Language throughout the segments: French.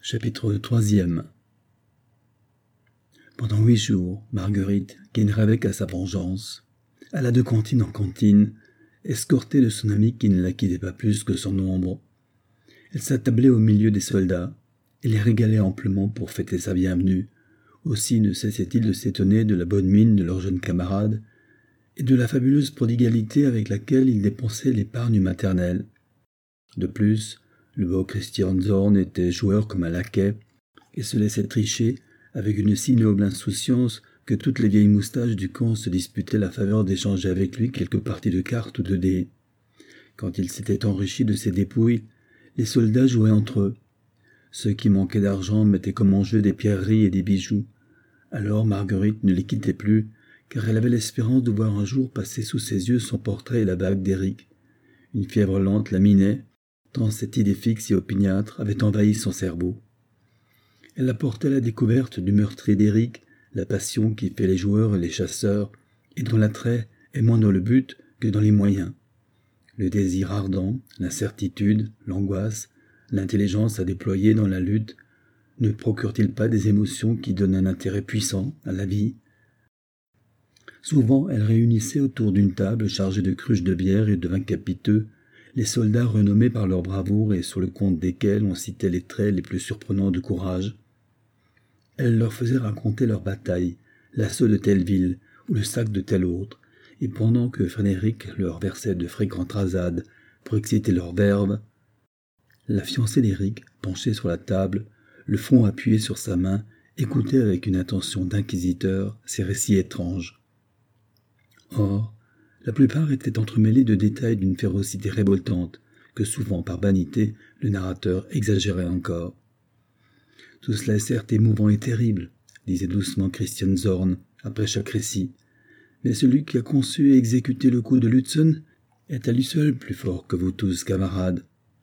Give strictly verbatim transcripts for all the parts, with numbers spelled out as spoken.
Chapitre troisième. Pendant huit jours, Marguerite, qui ne rêvait qu'à sa vengeance, alla de cantine en cantine, escortée de son ami qui ne la quittait pas plus que son ombre. Elle s'attablait au milieu des soldats et les régalait amplement pour fêter sa bienvenue. Aussi ne cessait-il de s'étonner de la bonne mine de leur jeune camarade et de la fabuleuse prodigalité avec laquelle il dépensait l'épargne maternelle. De plus, le beau Christian Zorn était joueur comme un laquais et se laissait tricher avec une si noble insouciance que toutes les vieilles moustaches du camp se disputaient la faveur d'échanger avec lui quelques parties de cartes ou de dés. Quand il s'était enrichi de ses dépouilles, les soldats jouaient entre eux. Ceux qui manquaient d'argent mettaient comme en jeu des pierreries et des bijoux. Alors Marguerite ne les quittait plus, car elle avait l'espérance de voir un jour passer sous ses yeux son portrait et la bague d'Éric. Une fièvre lente la minait, tant cette idée fixe et opiniâtre avait envahi son cerveau. Elle apportait la découverte du meurtrier d'Éric, la passion qui fait les joueurs et les chasseurs, et dont l'attrait est moins dans le but que dans les moyens. Le désir ardent, l'incertitude, l'angoisse, l'intelligence à déployer dans la lutte, ne procurent-ils pas des émotions qui donnent un intérêt puissant à la vie ? Souvent, elle réunissait autour d'une table chargée de cruches de bière et de vins capiteux les soldats renommés par leur bravoure et sur le compte desquels on citait les traits les plus surprenants de courage. Elle leur faisait raconter leur bataille, l'assaut de telle ville ou le sac de telle autre, et pendant que Frédéric leur versait de fréquentes rasades pour exciter leur verve, la fiancée d'Éric, penchée sur la table, le front appuyé sur sa main, écoutait avec une attention d'inquisiteur ces récits étranges. Or, la plupart étaient entremêlés de détails d'une férocité révoltante, que souvent, par vanité, le narrateur exagérait encore. « Tout cela est certes émouvant et terrible, » disait doucement Christian Zorn après chaque récit, « mais celui qui a conçu et exécuté le coup de Lutzen est à lui seul plus fort que vous tous, camarades. »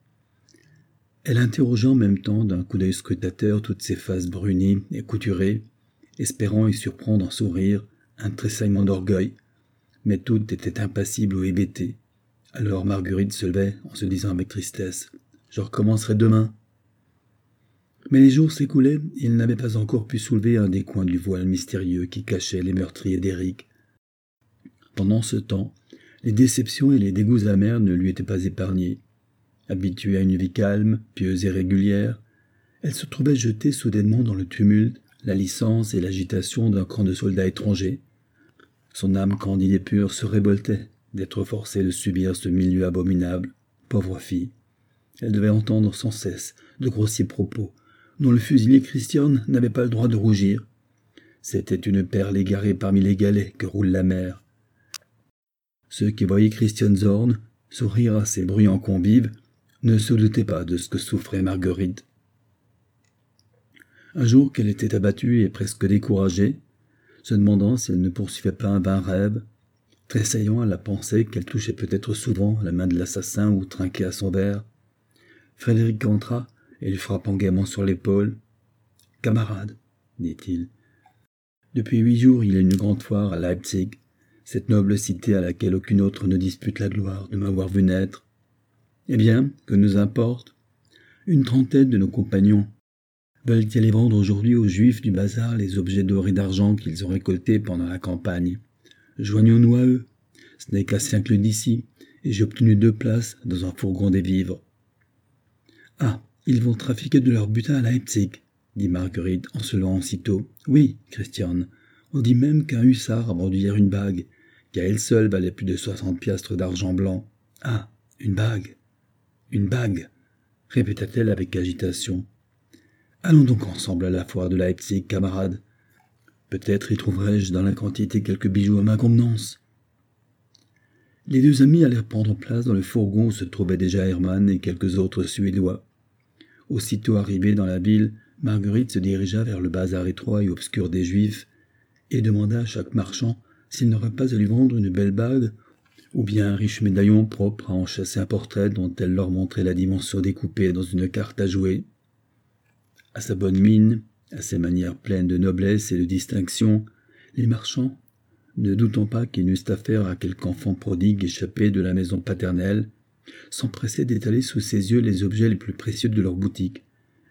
Elle interrogeait en même temps d'un coup d'œil scrutateur toutes ces faces brunies et couturées, espérant y surprendre en sourire un tressaillement d'orgueil, mais toutes étaient impassibles ou hébétées. Alors Marguerite se levait en se disant avec tristesse « Je recommencerai demain ». Mais les jours s'écoulaient et il n'avait pas encore pu soulever un des coins du voile mystérieux qui cachait les meurtriers d'Éric. Pendant ce temps, les déceptions et les dégoûts amers ne lui étaient pas épargnés. Habituée à une vie calme, pieuse et régulière, elle se trouvait jetée soudainement dans le tumulte, la licence et l'agitation d'un camp de soldats étrangers. Son âme candide et pure se révoltait d'être forcée de subir ce milieu abominable. Pauvre fille, elle devait entendre sans cesse de grossiers propos, dont le fusilier Christian n'avait pas le droit de rougir. C'était une perle égarée parmi les galets que roule la mer. Ceux qui voyaient Christian Zorn sourire à ses bruyants convives ne se doutaient pas de ce que souffrait Marguerite. Un jour qu'elle était abattue et presque découragée, se demandant si elle ne poursuivait pas un vain rêve, tressaillant à la pensée qu'elle touchait peut-être souvent la main de l'assassin ou trinquait à son verre, Frédéric entra et lui frappant gaiement sur l'épaule. « Camarade, dit-il, depuis huit jours il y a une grande foire à Leipzig, cette noble cité à laquelle aucune autre ne dispute la gloire de m'avoir vu naître. Eh bien, que nous importe ? Une trentaine de nos compagnons veulent y aller vendre aujourd'hui aux Juifs du bazar les objets d'or et d'argent qu'ils ont récoltés pendant la campagne. Joignons-nous à eux. Ce n'est qu'à cinq lieues d'ici, et j'ai obtenu deux places dans un fourgon des vivres. »« Ah, ils vont trafiquer de leur butin à Leipzig, » dit Marguerite en se levant aussitôt. « Oui, Christian, on dit même qu'un hussard a vendu hier une bague, qui à elle seule valait plus de soixante piastres d'argent blanc. Ah, une bague, une bague, répéta-t-elle avec agitation. Allons donc ensemble à la foire de Leipzig, camarade. Peut-être y trouverai-je dans la quantité quelques bijoux à ma convenance. » Les deux amis allèrent prendre place dans le fourgon où se trouvaient déjà Hermann et quelques autres Suédois. Aussitôt arrivée dans la ville, Marguerite se dirigea vers le bazar étroit et obscur des Juifs et demanda à chaque marchand s'il n'aurait pas à lui vendre une belle bague ou bien un riche médaillon propre à enchâsser un portrait dont elle leur montrait la dimension découpée dans une carte à jouer. À sa bonne mine, à ses manières pleines de noblesse et de distinction, les marchands, ne doutant pas qu'ils n'eussent affaire à quelque enfant prodigue échappé de la maison paternelle, s'empressaient d'étaler sous ses yeux les objets les plus précieux de leur boutique,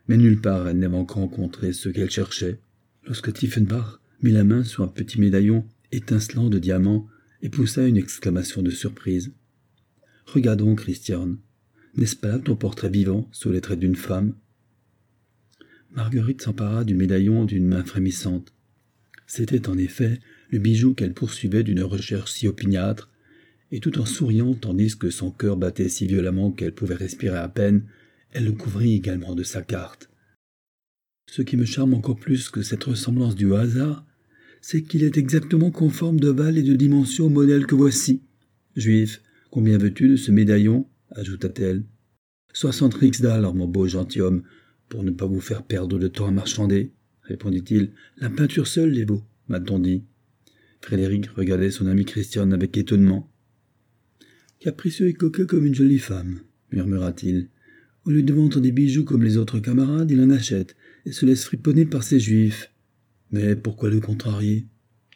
mais nulle part elle n'avait encore rencontré ce qu'elle cherchait. Lorsque Tiefenbach mit la main sur un petit médaillon étincelant de diamants et poussa une exclamation de surprise. « Regardons, Christian, n'est-ce pas là ton portrait vivant sous les traits d'une femme ?» Marguerite s'empara du médaillon d'une main frémissante. C'était en effet le bijou qu'elle poursuivait d'une recherche si opiniâtre, et tout en souriant tandis que son cœur battait si violemment qu'elle pouvait respirer à peine, elle le couvrit également de sa carte. Ce qui me charme encore plus que cette ressemblance du hasard, c'est qu'il est exactement conforme d'ovale et de dimension au modèle que voici. Juif, combien veux-tu de ce médaillon ? Ajouta-t-elle. Soixante rixdalers, mon beau gentilhomme, pour ne pas vous faire perdre de temps à marchander, répondit-il. La peinture seule les vaut, m'a-t-on dit. Frédéric regardait son ami Christian avec étonnement. Capricieux et coquet comme une jolie femme, murmura-t-il. Au lieu de vendre des bijoux comme les autres camarades, il en achète et se laisse friponner par ces juifs. Mais pourquoi le contrarier ?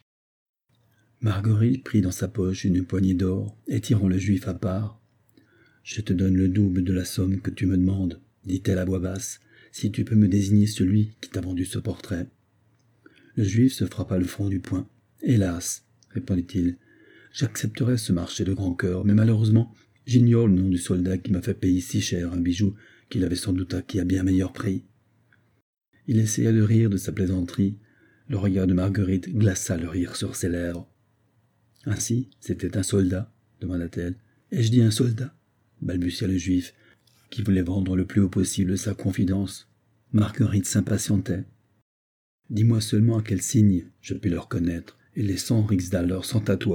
Marguerite prit dans sa poche une poignée d'or et tirant le juif à part. « Je te donne le double de la somme que tu me demandes, dit-elle à voix basse, si tu peux me désigner celui qui t'a vendu ce portrait. » Le juif se frappa le front du poing. « Hélas, répondit-il, j'accepterais ce marché de grand cœur, mais malheureusement, j'ignore le nom du soldat qui m'a fait payer si cher un bijou qu'il avait sans doute acquis à bien meilleur prix. » Il essaya de rire de sa plaisanterie. Le regard de Marguerite glaça le rire sur ses lèvres. « Ainsi, c'était un soldat ?» demanda-t-elle. « Ai-je dit un soldat ?» balbutia le juif, qui voulait vendre le plus haut possible sa confidence. Marguerite s'impatientait. « Dis-moi seulement à quel signe je puis le reconnaître, et les cent rixdalers sont à toi. »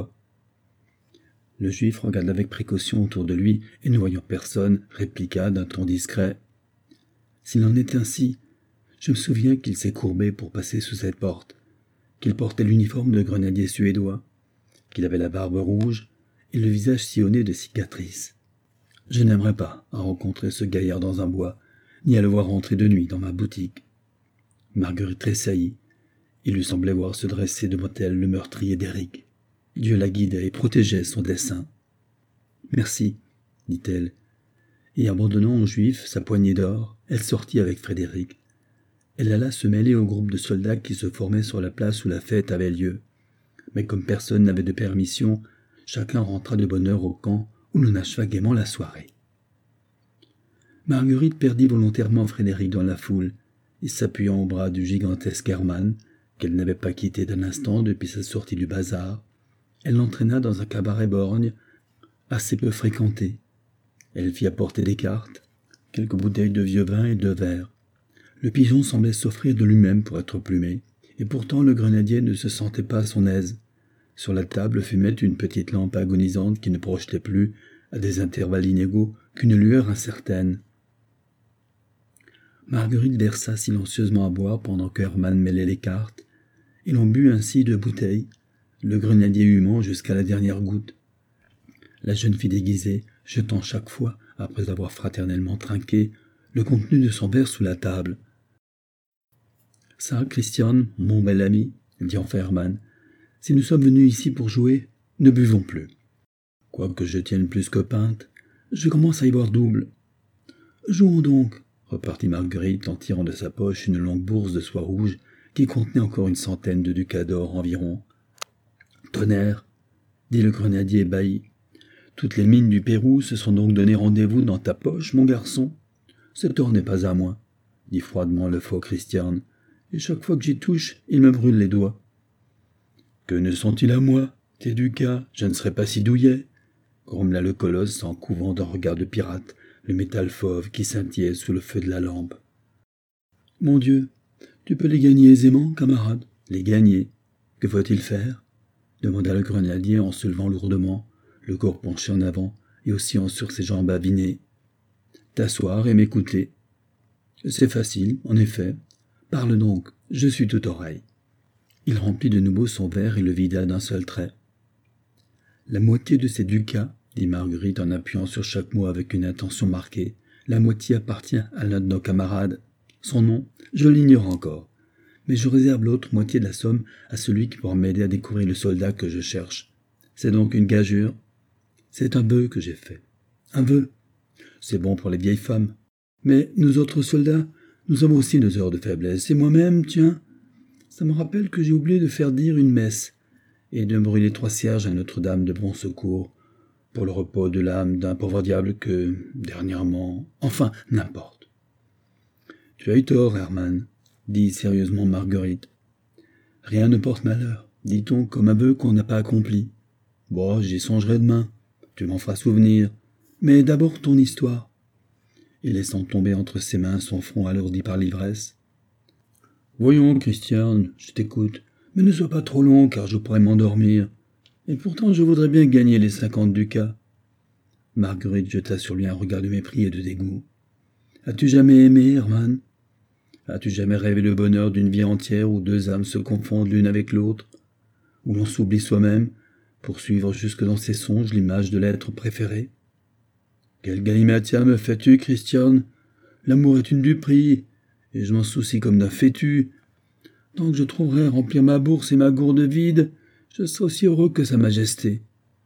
Le juif regarda avec précaution autour de lui, et ne voyant personne, répliqua d'un ton discret. « S'il en est ainsi, je me souviens qu'il s'est courbé pour passer sous cette porte, qu'il portait l'uniforme de grenadier suédois, qu'il avait la barbe rouge et le visage sillonné de cicatrices. Je n'aimerais pas à rencontrer ce gaillard dans un bois, ni à le voir rentrer de nuit dans ma boutique. » Marguerite tressaillit. Il lui semblait voir se dresser devant elle le meurtrier d'Éric. Dieu la guidait et protégeait son dessein. « Merci, dit-elle, et abandonnant au juif sa poignée d'or, elle sortit avec Frédéric. Elle alla se mêler au groupe de soldats qui se formaient sur la place où la fête avait lieu. Mais comme personne n'avait de permission, chacun rentra de bonne heure au camp où l'on acheva gaiement la soirée. Marguerite perdit volontairement Frédéric dans la foule, et s'appuyant au bras du gigantesque Hermann, qu'elle n'avait pas quitté d'un instant depuis sa sortie du bazar, elle l'entraîna dans un cabaret borgne assez peu fréquenté. Elle fit apporter des cartes, quelques bouteilles de vieux vin et de verre. Le pigeon semblait s'offrir de lui-même pour être plumé, et pourtant le grenadier ne se sentait pas à son aise. Sur la table fumait une petite lampe agonisante qui ne projetait plus, à des intervalles inégaux, qu'une lueur incertaine. Marguerite versa silencieusement à boire pendant que Hermann mêlait les cartes, et l'on but ainsi deux bouteilles, le grenadier humant jusqu'à la dernière goutte. La jeune fille déguisée, jetant chaque fois, après avoir fraternellement trinqué, le contenu de son verre sous la table. « Ça, Christian, mon bel ami, dit enfin Hermann, si nous sommes venus ici pour jouer, ne buvons plus. Quoique je tienne plus que pinte, je commence à y boire double. Jouons donc, repartit Marguerite en tirant de sa poche une longue bourse de soie rouge qui contenait encore une centaine de ducats d'or environ. Tonnerre, dit le grenadier ébahi, toutes les mines du Pérou se sont donc donné rendez-vous dans ta poche, mon garçon. Cet or n'est pas à moi, dit froidement le faux Christian, et chaque fois que j'y touche, il me brûle les doigts. Que ne sont-ils à moi, tes ducats, je ne serais pas si douillet, grommela le colosse en couvant d'un regard de pirate le métal fauve qui scintillait sous le feu de la lampe. Mon Dieu, tu peux les gagner aisément, camarade. Les gagner. Que faut-il faire? Demanda le grenadier en se levant lourdement, le corps penché en avant et oscillant sur ses jambes avinées. T'asseoir et m'écouter. C'est facile, en effet. Parle donc, je suis tout oreille. Il remplit de nouveau son verre et le vida d'un seul trait. La moitié de ces ducats, dit Marguerite en appuyant sur chaque mot avec une intention marquée, la moitié appartient à l'un de nos camarades. Son nom, je l'ignore encore, mais je réserve l'autre moitié de la somme à celui qui pourra m'aider à découvrir le soldat que je cherche. C'est donc une gageure. C'est un vœu que j'ai fait. Un vœu. C'est bon pour les vieilles femmes. Mais nous autres soldats, Nous avons aussi nos heures de faiblesse. Et moi-même, tiens, ça me rappelle que j'ai oublié de faire dire une messe et de brûler trois cierges à Notre-Dame de Bon Secours pour le repos de l'âme d'un pauvre diable que, dernièrement... Enfin, n'importe. Tu as eu tort, Hermann, dit sérieusement Marguerite. Rien ne porte malheur, dit-on comme un vœu qu'on n'a pas accompli. Bon, j'y songerai demain, tu m'en feras souvenir, mais d'abord ton histoire. Et laissant tomber entre ses mains son front alourdi par l'ivresse. Voyons, Christiane, je t'écoute, mais ne sois pas trop long car je pourrais m'endormir. Et pourtant je voudrais bien gagner les cinquante ducats. Marguerite jeta sur lui un regard de mépris et de dégoût. As-tu jamais aimé, Hermann? As-tu jamais rêvé le bonheur d'une vie entière où deux âmes se confondent l'une avec l'autre, où l'on s'oublie soi-même pour suivre jusque dans ses songes l'image de l'être préféré? Quel galimatia me fais-tu, Christiane? L'amour est une duperie, et je m'en soucie comme d'un fétu. Tant que je trouverai à remplir ma bourse et ma gourde vide, je serai aussi heureux que sa majesté.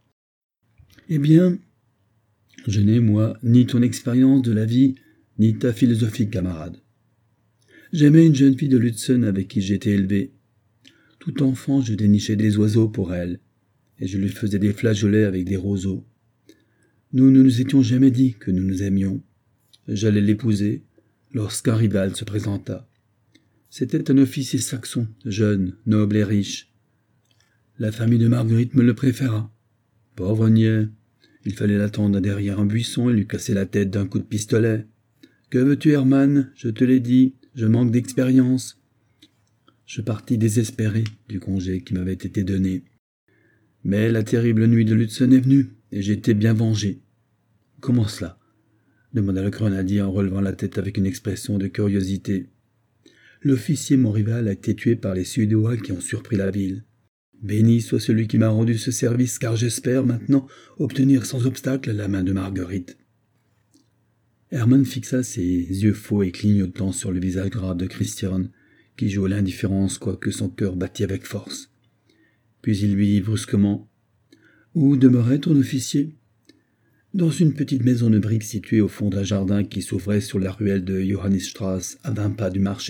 Eh bien, je n'ai, moi, ni ton expérience de la vie, ni ta philosophie, camarade. J'aimais une jeune fille de Lutzen avec qui j'étais élevé. Tout enfant, je dénichais des oiseaux pour elle, et je lui faisais des flageolets avec des roseaux. Nous ne nous étions jamais dit que nous nous aimions. J'allais l'épouser lorsqu'un rival se présenta. C'était un officier saxon, jeune, noble et riche. La famille de Marguerite me le préféra. Pauvre niais, il fallait l'attendre derrière un buisson et lui casser la tête d'un coup de pistolet. Que veux-tu, Hermann? Je te l'ai dit, je manque d'expérience. Je partis désespéré du congé qui m'avait été donné. Mais la terrible nuit de Lutzen est venue, et j'ai été bien vengé. Comment cela? Demanda le grenadier en relevant la tête avec une expression de curiosité. L'officier, mon rival, a été tué par les Suédois qui ont surpris la ville. Béni soit celui qui m'a rendu ce service, car j'espère maintenant obtenir sans obstacle la main de Marguerite. Hermann fixa ses yeux faux et clignotants sur le visage grave de Christiane, qui jouait l'indifférence quoique son cœur battît avec force. Puis il lui dit brusquement « Où demeurait ton officier ?»« Dans une petite maison de briques située au fond d'un jardin qui s'ouvrait sur la ruelle de Johannisstrasse, à vingt pas du marché. »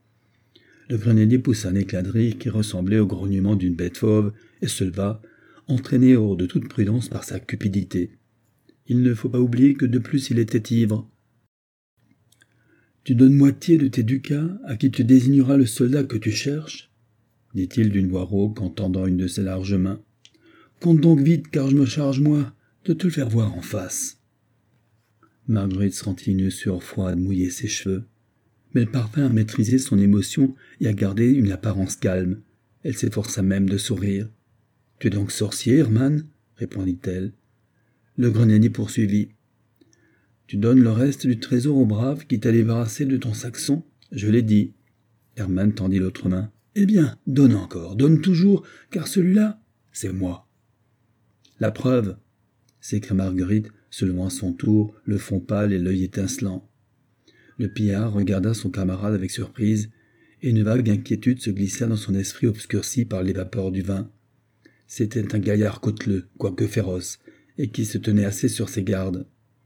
Le grenadier poussa un éclat de rire qui ressemblait au grognement d'une bête fauve et se leva, entraîné hors de toute prudence par sa cupidité. Il ne faut pas oublier que de plus il était ivre. « Tu donnes moitié de tes ducats à qui tu désigneras le soldat que tu cherches ?» dit-il d'une voix rauque en tendant une de ses larges mains. « Compte donc vite, car je me charge, moi, de te le faire voir en face. » Marguerite sentit une sueur froide mouiller ses cheveux, mais elle parvint à maîtriser son émotion et à garder une apparence calme. Elle s'efforça même de sourire. « Tu es donc sorcier, Hermann ?» répondit-elle. Le grenadier poursuivit. « Tu donnes le reste du trésor au brave qui t'a débarrassé de ton saxon? Je l'ai dit. » Hermann tendit l'autre main. « Eh bien, donne encore, donne toujours, car celui-là, c'est moi. » « La preuve !» s'écria Marguerite, se levant à son tour, le front pâle et l'œil étincelant. Le pillard regarda son camarade avec surprise, et une vague inquiétude se glissa dans son esprit obscurci par les vapeurs du vin. C'était un gaillard côteleux, quoique féroce, et qui se tenait assez sur ses gardes.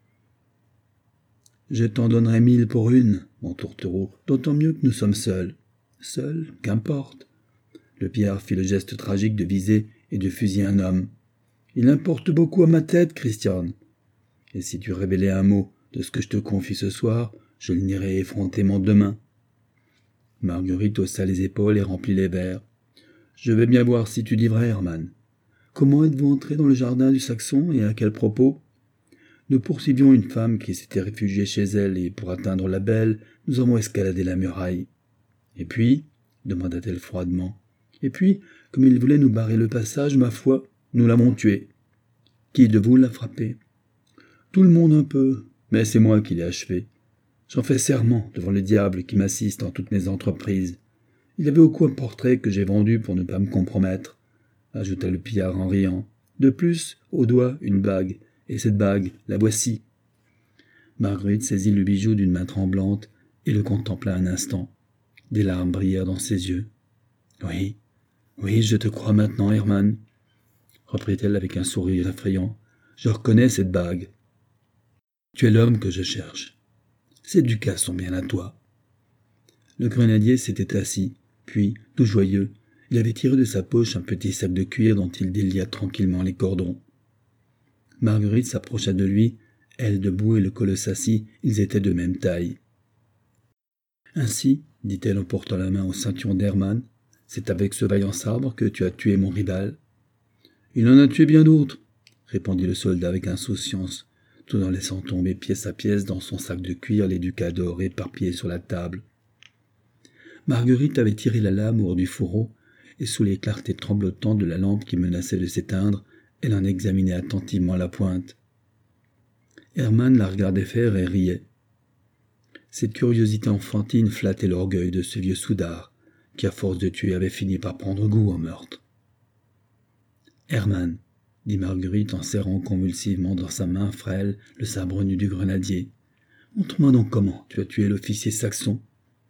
« Je t'en donnerai mille pour une, mon tourtereau, d'autant mieux que nous sommes seuls. »« Seuls, qu'importe. » Le pillard fit le geste tragique de viser et de fusiller un homme. « Il importe beaucoup à ma tête, Christiane. Et si tu révélais un mot de ce que je te confie ce soir, je le nierais effrontément demain. » Marguerite haussa les épaules et remplit les verres. « Je vais bien voir si tu dis vrai, Hermann. Comment êtes-vous entré dans le jardin du Saxon et à quel propos? » Nous poursuivions une femme qui s'était réfugiée chez elle et pour atteindre la belle, nous avons escaladé la muraille. « Et puis ?» demanda-t-elle froidement. « Et puis, comme il voulait nous barrer le passage, ma foi, nous l'avons tué. Qui de vous l'a frappé? » Tout le monde un peu, mais c'est moi qui l'ai achevé. J'en fais serment devant le diable qui m'assiste en toutes mes entreprises. Il avait au cou un portrait que j'ai vendu pour ne pas me compromettre, ajouta le pillard en riant. De plus, au doigt, une bague, et cette bague, la voici. Marguerite saisit le bijou d'une main tremblante et le contempla un instant. Des larmes brillèrent dans ses yeux. « Oui, oui, je te crois maintenant, Hermann, » reprit-elle avec un sourire effrayant. « Je reconnais cette bague. Tu es l'homme que je cherche. Ces ducats sont bien à toi. Le grenadier s'était assis, puis, tout joyeux, il avait tiré de sa poche un petit sac de cuir dont il délia tranquillement les cordons. Marguerite s'approcha de lui, elle debout et le colosse assis, ils étaient de même taille. « Ainsi, dit-elle en portant la main au ceinturon d'Hermann, c'est avec ce vaillant sabre que tu as tué mon rival. »« Il en a tué bien d'autres, » répondit le soldat avec insouciance, tout en laissant tomber pièce à pièce dans son sac de cuir les ducats d'or éparpillés sur la table. Marguerite avait tiré la lame hors du fourreau, et sous les clartés tremblotantes de la lampe qui menaçait de s'éteindre, elle en examinait attentivement la pointe. Hermann la regardait faire et riait. Cette curiosité enfantine flattait l'orgueil de ce vieux soudard, qui à force de tuer avait fini par prendre goût au meurtre. « Hermann, » dit Marguerite en serrant convulsivement dans sa main frêle le sabre nu du grenadier, « montre-moi donc comment tu as tué l'officier saxon. »«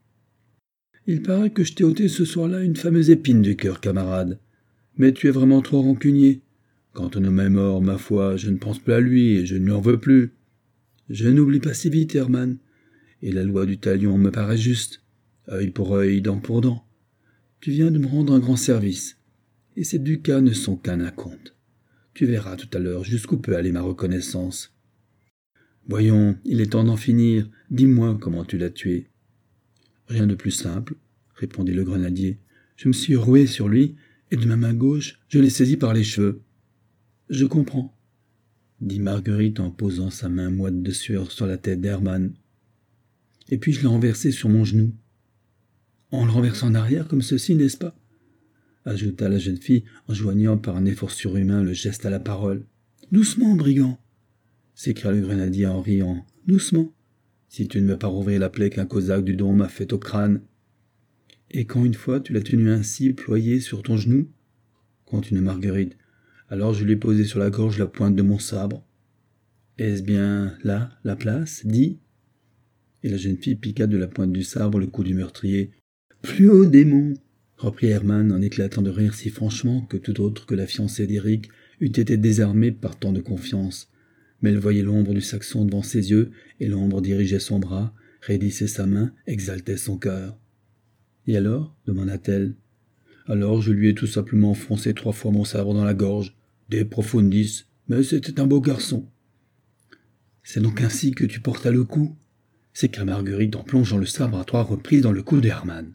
Il paraît que je t'ai ôté ce soir-là une fameuse épine du cœur, camarade. Mais tu es vraiment trop rancunier. Quand un homme est mort, ma foi, je ne pense plus à lui et je ne lui en veux plus. Je n'oublie pas si vite, Hermann, et la loi du talion me paraît juste. Œil pour œil, dent pour dent. Tu viens de me rendre un grand service, et ces ducats ne sont qu'un acompte. Tu verras tout à l'heure jusqu'où peut aller ma reconnaissance. Voyons, il est temps d'en finir. Dis-moi comment tu l'as tué. » Rien de plus simple, répondit le grenadier. Je me suis roué sur lui, et de ma main gauche, je l'ai saisi par les cheveux. Je comprends, dit Marguerite en posant sa main moite de sueur sur la tête d'Hermann. Et puis je l'ai renversé sur mon genou. En le renversant en arrière comme ceci, n'est-ce pas? Ajouta la jeune fille en joignant par un effort surhumain le geste à la parole. Doucement, brigand, s'écria le grenadier en riant. Doucement, si tu ne veux pas rouvrir la plaie qu'un cosaque du Don m'a faite au crâne. Et quand une fois tu l'as tenu ainsi, ployé sur ton genou, continua Marguerite, alors je lui ai posé sur la gorge la pointe de mon sabre. Est-ce bien là, la place, dis? Et la jeune fille piqua de la pointe du sabre le cou du meurtrier. Plus haut, démon, reprit Hermann en éclatant de rire si franchement que tout autre que la fiancée d'Éric eût été désarmée par tant de confiance. Mais elle voyait l'ombre du Saxon devant ses yeux, et l'ombre dirigeait son bras, raidissait sa main, exaltait son cœur. « Et alors ?» demanda-t-elle. « Alors je lui ai tout simplement enfoncé trois fois mon sabre dans la gorge, de profundis, mais c'était un beau garçon. »« C'est donc ainsi que tu portas le coup ?» s'écria Marguerite en plongeant le sabre à trois reprises dans le cou de Hermann.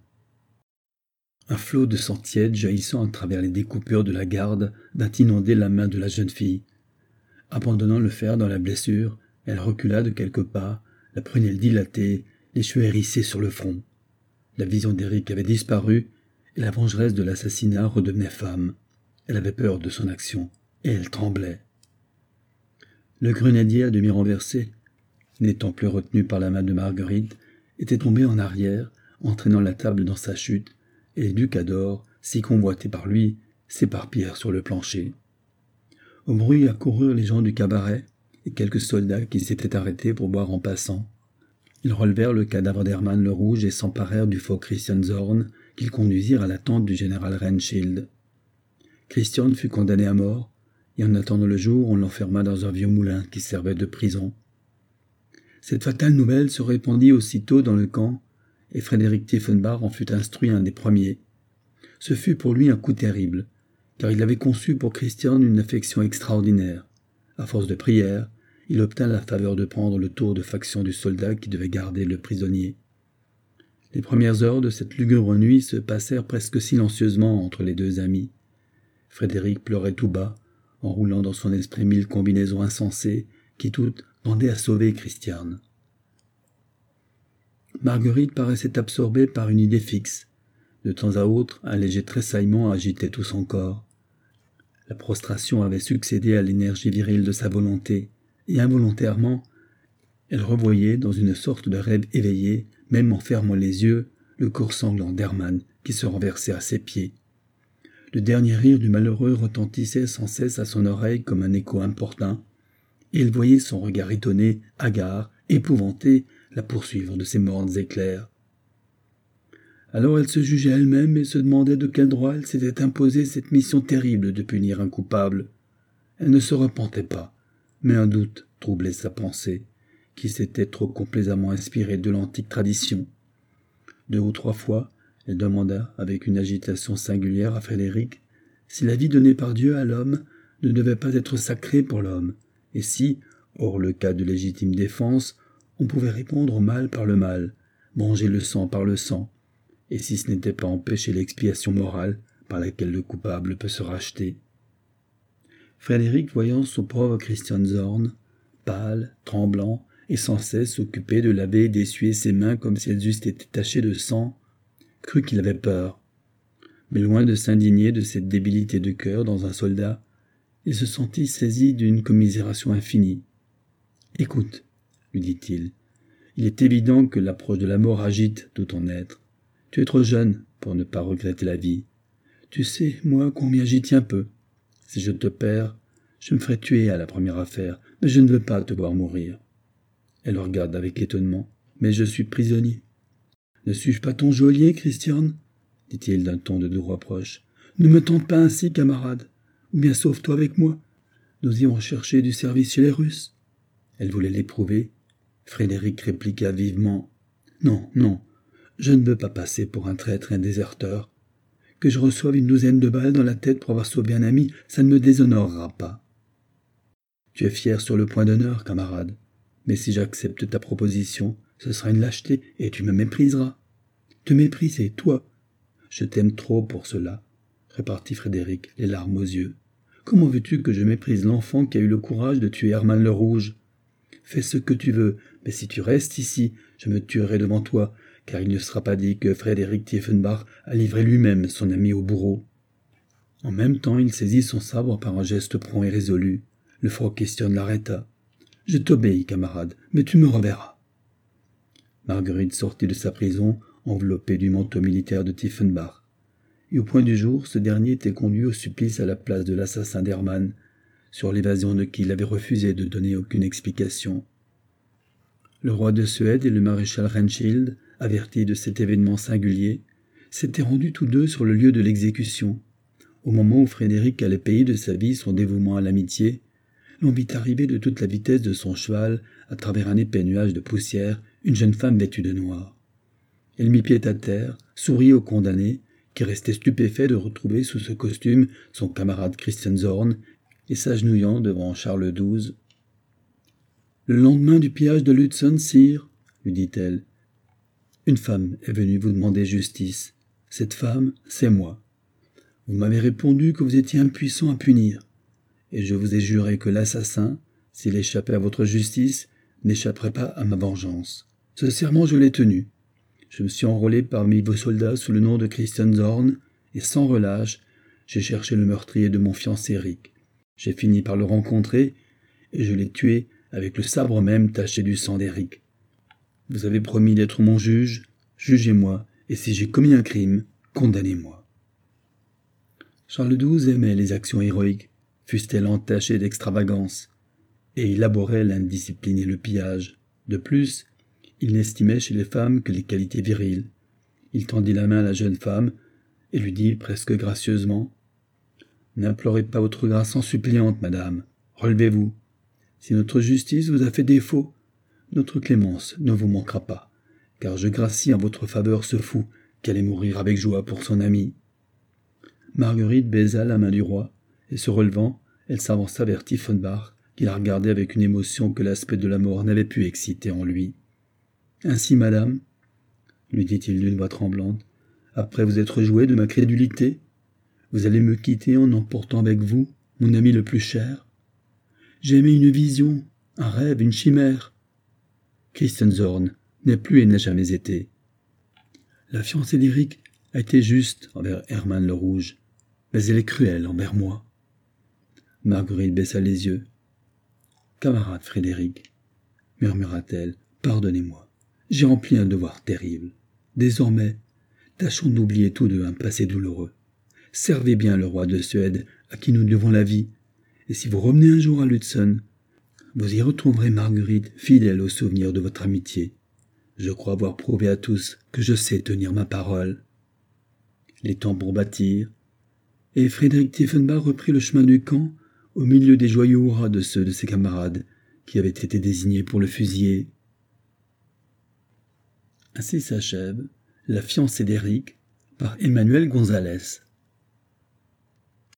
Un flot de sang tiède jaillissant à travers les découpures de la garde vint inonder la main de la jeune fille. Abandonnant le fer dans la blessure, elle recula de quelques pas, la prunelle dilatée, les cheveux hérissés sur le front. La vision d'Éric avait disparu, et la vengeresse de l'assassinat redevenait femme. Elle avait peur de son action, et elle tremblait. Le grenadier, à demi renversé, n'étant plus retenu par la main de Marguerite, était tombé en arrière, entraînant la table dans sa chute, et les ducats d'or, si convoités par lui, s'éparpillèrent sur le plancher. Au bruit accoururent les gens du cabaret et quelques soldats qui s'étaient arrêtés pour boire en passant. Ils relevèrent le cadavre d'Hermann le Rouge et s'emparèrent du faux Christian Zorn qu'ils conduisirent à la tente du général Renschild. Christian fut condamné à mort, et en attendant le jour, on l'enferma dans un vieux moulin qui servait de prison. Cette fatale nouvelle se répandit aussitôt dans le camp, et Frédéric Tiefenbach en fut instruit un des premiers. Ce fut pour lui un coup terrible, car il avait conçu pour Christian une affection extraordinaire. À force de prières, il obtint la faveur de prendre le tour de faction du soldat qui devait garder le prisonnier. Les premières heures de cette lugubre nuit se passèrent presque silencieusement entre les deux amis. Frédéric pleurait tout bas, enroulant dans son esprit mille combinaisons insensées qui toutes tendaient à sauver Christian. Marguerite paraissait absorbée par une idée fixe. De temps à autre, un léger tressaillement agitait tout son corps. La prostration avait succédé à l'énergie virile de sa volonté, et involontairement, elle revoyait, dans une sorte de rêve éveillé, même en fermant les yeux, le corps sanglant d'Hermann qui se renversait à ses pieds. Le dernier rire du malheureux retentissait sans cesse à son oreille comme un écho importun, et elle voyait son regard étonné, hagard, épouvanté, la poursuivre de ses mornes éclairs. Alors elle se jugeait elle-même et se demandait de quel droit elle s'était imposé cette mission terrible de punir un coupable. Elle ne se repentait pas, mais un doute troublait sa pensée, qui s'était trop complaisamment inspirée de l'antique tradition. Deux ou trois fois, elle demanda, avec une agitation singulière, à Frédéric, si la vie donnée par Dieu à l'homme ne devait pas être sacrée pour l'homme, et si, hors le cas de légitime défense, on pouvait répondre au mal par le mal, manger le sang par le sang, et si ce n'était pas empêcher l'expiation morale par laquelle le coupable peut se racheter. Frédéric, voyant son pauvre Christian Zorn, pâle, tremblant, et sans cesse occupé de laver et d'essuyer ses mains comme si elles eussent été tachées de sang, crut qu'il avait peur. Mais loin de s'indigner de cette débilité de cœur dans un soldat, il se sentit saisi d'une commisération infinie. « Écoute, lui dit-il, il est évident que l'approche de la mort agite tout ton être. Tu es trop jeune pour ne pas regretter la vie. Tu sais, moi, combien j'y tiens peu. Si je te perds, je me ferai tuer à la première affaire, mais je ne veux pas te voir mourir. » Elle le regarde avec étonnement. « Mais je suis prisonnier. »« Ne suis-je pas ton geôlier, Christian ?» dit-il d'un ton de doux reproche. « Ne me tente pas ainsi, camarade. Ou bien sauve-toi avec moi. Nous irons chercher du service chez les Russes. » Elle voulait l'éprouver. Frédéric répliqua vivement. « Non, non, je ne veux pas passer pour un traître et un déserteur. Que je reçoive une douzaine de balles dans la tête pour avoir sauvé un ami, ça ne me déshonorera pas. Tu es fier sur le point d'honneur, camarade. Mais si j'accepte ta proposition, ce sera une lâcheté et tu me mépriseras. »« Te mépriser, toi ? Je t'aime trop pour cela, » repartit Frédéric, les larmes aux yeux. « Comment veux-tu que je méprise l'enfant qui a eu le courage de tuer Hermann le Rouge ? Fais ce que tu veux, mais si tu restes ici, je me tuerai devant toi, car il ne sera pas dit que Frédéric Tiefenbach a livré lui-même son ami au bourreau. » En même temps, il saisit son sabre par un geste prompt et résolu. Le frog Christian l'arrêta. « Je t'obéis, camarade, mais tu me reverras. » Marguerite sortit de sa prison, enveloppée du manteau militaire de Tiefenbach. Et au point du jour, ce dernier était conduit au supplice à la place de l'assassin d'Hermann, sur l'évasion de qui il avait refusé de donner aucune explication. Le roi de Suède et le maréchal Renschild, avertis de cet événement singulier, s'étaient rendus tous deux sur le lieu de l'exécution. Au moment où Frédéric allait payer de sa vie son dévouement à l'amitié, l'on vit arriver de toute la vitesse de son cheval, à travers un épais nuage de poussière, une jeune femme vêtue de noir. Elle mit pied à terre, sourit au condamné, qui restait stupéfait de retrouver sous ce costume son camarade Christian Zorn, et s'agenouillant devant Charles douze. « Le lendemain du pillage de Lutzen, sire, lui dit-elle, une femme est venue vous demander justice. Cette femme, c'est moi. Vous m'avez répondu que vous étiez impuissant à punir, et je vous ai juré que l'assassin, s'il échappait à votre justice, n'échapperait pas à ma vengeance. Ce serment, je l'ai tenu. Je me suis enrôlé parmi vos soldats sous le nom de Christian Zorn, et sans relâche, j'ai cherché le meurtrier de mon fiancé Eric. J'ai fini par le rencontrer, et je l'ai tué avec le sabre même taché du sang d'Eric. Vous avez promis d'être mon juge, jugez-moi, et si j'ai commis un crime, condamnez-moi. » Charles douze aimait les actions héroïques, fussent-elles entachées d'extravagance, et il abhorrait l'indiscipline et le pillage. De plus, il n'estimait chez les femmes que les qualités viriles. Il tendit la main à la jeune femme et lui dit presque gracieusement « N'implorez pas votre grâce en suppliante, madame. Relevez-vous. Si notre justice vous a fait défaut, notre clémence ne vous manquera pas, car je gracie en votre faveur ce fou qui allait mourir avec joie pour son ami. » Marguerite baisa la main du roi, et se relevant, elle s'avança vers Tiefenbach, qui la regardait avec une émotion que l'aspect de la mort n'avait pu exciter en lui. « Ainsi, madame, lui dit-il d'une voix tremblante, après vous être joué de ma crédulité, vous allez me quitter en emportant avec vous mon ami le plus cher. J'ai aimé une vision, un rêve, une chimère. Christian Zorn n'est plus et n'a jamais été. La fiancée d'Eric a été juste envers Hermann le Rouge, mais elle est cruelle envers moi. » Marguerite baissa les yeux. « Camarade Frédéric, murmura-t-elle, pardonnez-moi, j'ai rempli un devoir terrible. Désormais, tâchons d'oublier tous deux un passé douloureux. Servez bien le roi de Suède, à qui nous devons la vie, et si vous revenez un jour à Lutzen, vous y retrouverez Marguerite, fidèle au souvenir de votre amitié. Je crois avoir prouvé à tous que je sais tenir ma parole. » Les tambours battirent, et Frédéric Tiefenbach reprit le chemin du camp, au milieu des joyeux hurrahs de ceux de ses camarades qui avaient été désignés pour le fusiller. Ainsi s'achève La fiancée d'Éric par Emmanuel Gonzalez.